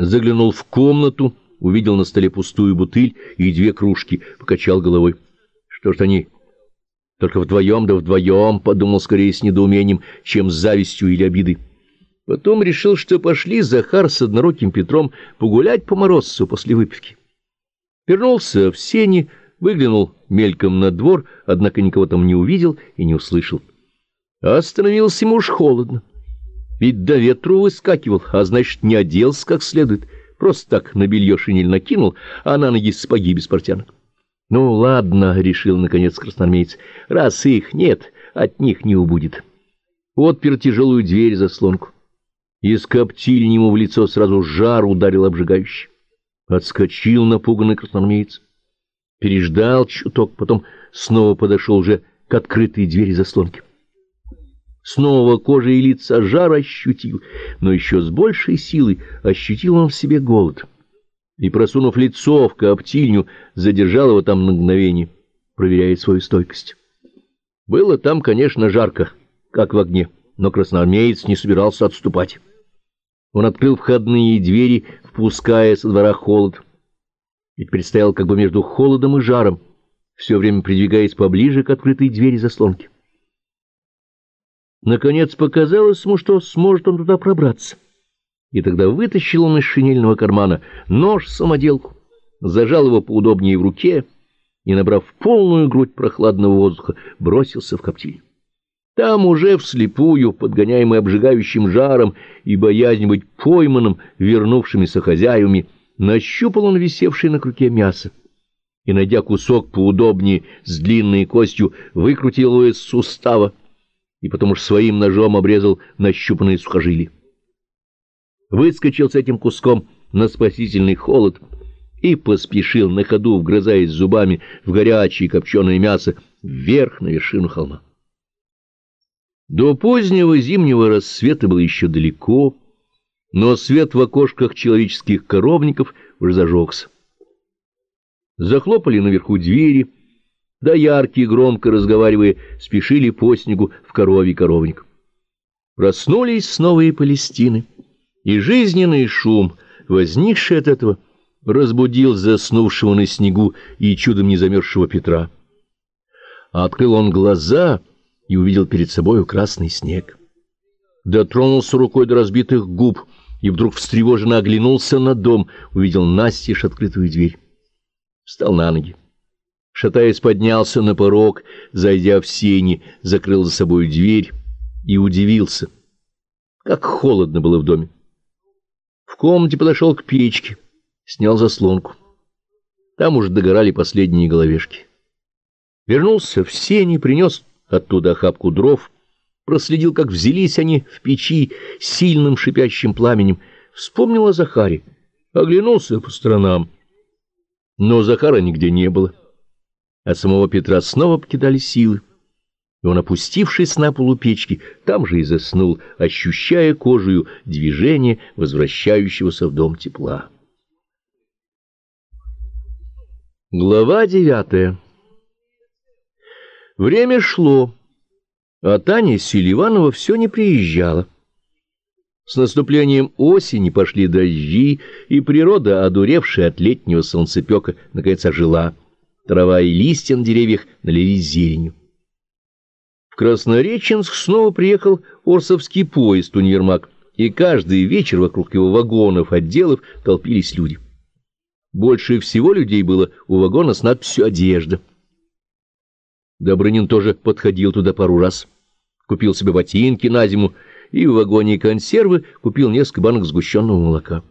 Заглянул в комнату, увидел на столе пустую бутыль и 2 кружки, покачал головой. Что ж они только вдвоем да вдвоем, подумал скорее с недоумением, чем с завистью или обидой. Потом решил, что пошли Захар с одноруким Петром погулять по морозцу после выпивки. Вернулся в сени, выглянул мельком на двор, однако никого там не увидел и не услышал. Остановился ему уж холодно. Ведь до ветру выскакивал, а значит, не оделся как следует. Просто так на белье шинель накинул, а на ноги сапоги без портянок. Ну, ладно, — решил, наконец, красноармеец, — раз их нет, от них не убудет. Отпер тяжелую дверь-заслонку. Из коптильни ему в лицо сразу жар ударил обжигающий. Отскочил напуганный красноармеец. Переждал чуток, потом снова подошел уже к открытой двери-заслонке. Снова кожей и лица жар ощутил, но еще с большей силой ощутил он в себе голод. И, просунув лицо в коптильню, задержал его там на мгновение, проверяя свою стойкость. Было там, конечно, жарко, как в огне, но красноармеец не собирался отступать. Он открыл входные двери, впуская со двора холод. И теперь стоял как бы между холодом и жаром, все время придвигаясь поближе к открытой двери заслонки. Наконец показалось ему, что сможет он туда пробраться. И тогда вытащил он из шинельного кармана нож-самоделку, зажал его поудобнее в руке и, набрав полную грудь прохладного воздуха, бросился в коптильню. Там уже вслепую, подгоняемый обжигающим жаром и боязнь быть пойманным вернувшимися хозяевами, нащупал он висевшее на крюке мясо и, найдя кусок поудобнее с длинной костью, выкрутил его из сустава и потом уж своим ножом обрезал нащупанные сухожилия. Выскочил с этим куском на спасительный холод и поспешил на ходу, вгрызаясь зубами в горячее копченое мясо, вверх на вершину холма. До позднего зимнего рассвета было еще далеко, но свет в окошках человеческих коровников уже зажегся. Захлопали наверху двери, да яркие, громко разговаривая, спешили по снегу в коровий коровник. Проснулись снова и Палестины, и жизненный шум, возникший от этого, разбудил заснувшего на снегу и чудом не замерзшего Петра. А открыл он глаза и увидел перед собою красный снег. Дотронулся рукой до разбитых губ и вдруг встревоженно оглянулся на дом, увидел настежь открытую дверь. Встал на ноги. Шатаясь, поднялся на порог, зайдя в сени, закрыл за собой дверь и удивился, как холодно было в доме. В комнате подошел к печке, снял заслонку. Там уже догорали последние головешки. Вернулся в сени, принес оттуда охапку дров, проследил, как взялись они в печи сильным шипящим пламенем, вспомнил о Захаре, оглянулся по сторонам. Но Захара нигде не было. От самого Петра снова покидали силы, и он, опустившись на полу печки, там же и заснул, ощущая кожею движение возвращающегося в дом тепла. Глава 9. Время шло, а Таня Селиванова все не приезжала. С наступлением осени пошли дожди, и природа, одуревшая от летнего солнцепека, наконец ожила. Трава и листья на деревьях налились зеленью. В Краснореченск снова приехал Орсовский поезд «Универмаг», и каждый вечер вокруг его вагонов, отделов толпились люди. Больше всего людей было у вагона с надписью «Одежда». Добрынин тоже подходил туда пару раз, купил себе ботинки на зиму и в вагоне консервы купил несколько банок сгущенного молока.